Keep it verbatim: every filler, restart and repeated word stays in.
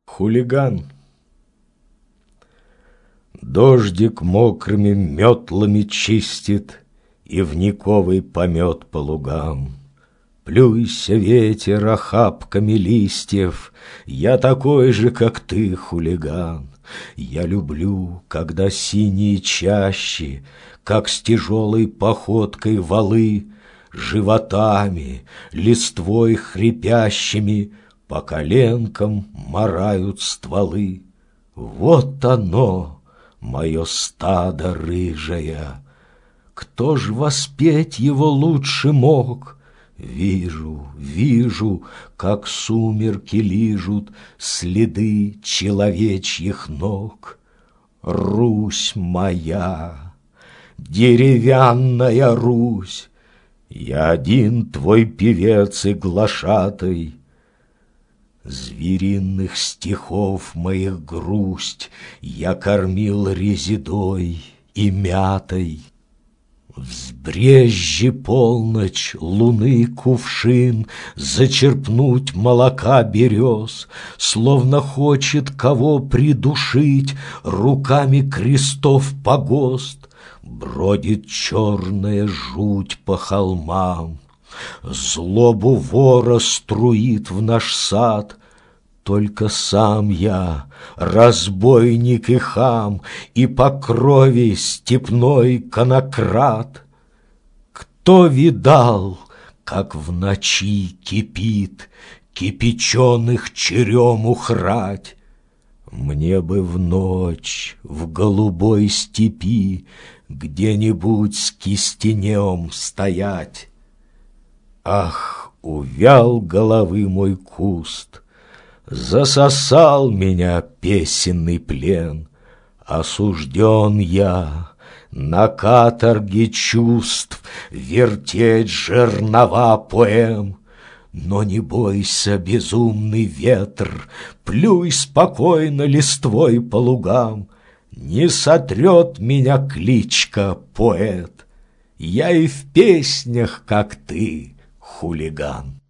Хулиган. Дождик мокрыми метлами чистит И вниковый помет по лугам. Плюйся, ветер, охапками листьев, Я такой же, как ты, хулиган. Я люблю, когда синие чащи, Как с тяжелой походкой валы, Животами, листвой хрипящими По коленкам марают стволы. Вот оно, мое стадо рыжее. Кто ж воспеть его лучше мог? Вижу, вижу, как сумерки лижут Следы человечьих ног. Русь моя, деревянная Русь, Я один твой певец и глашатай. Звериных стихов моих грусть Я кормил резидой и мятой. Взбрежье полночь, луны кувшин, Зачерпнуть молока берез, Словно хочет кого придушить Руками крестов погост. Бродит черная жуть по холмам, Злобу вора струит в наш сад. Только сам я, разбойник и хам, И по крови степной конократ. Кто видал, как в ночи кипит Кипяченых черему храть? Мне бы в ночь в голубой степи Где-нибудь с кистенем стоять. Ах, увял головы мой куст, Засосал меня песенный плен. Осужден я на каторге чувств Вертеть жернова поэм. Но не бойся, безумный ветр, Плюй спокойно листвой по лугам. Не сотрет меня кличка поэт. Я и в песнях, как ты, хулиган.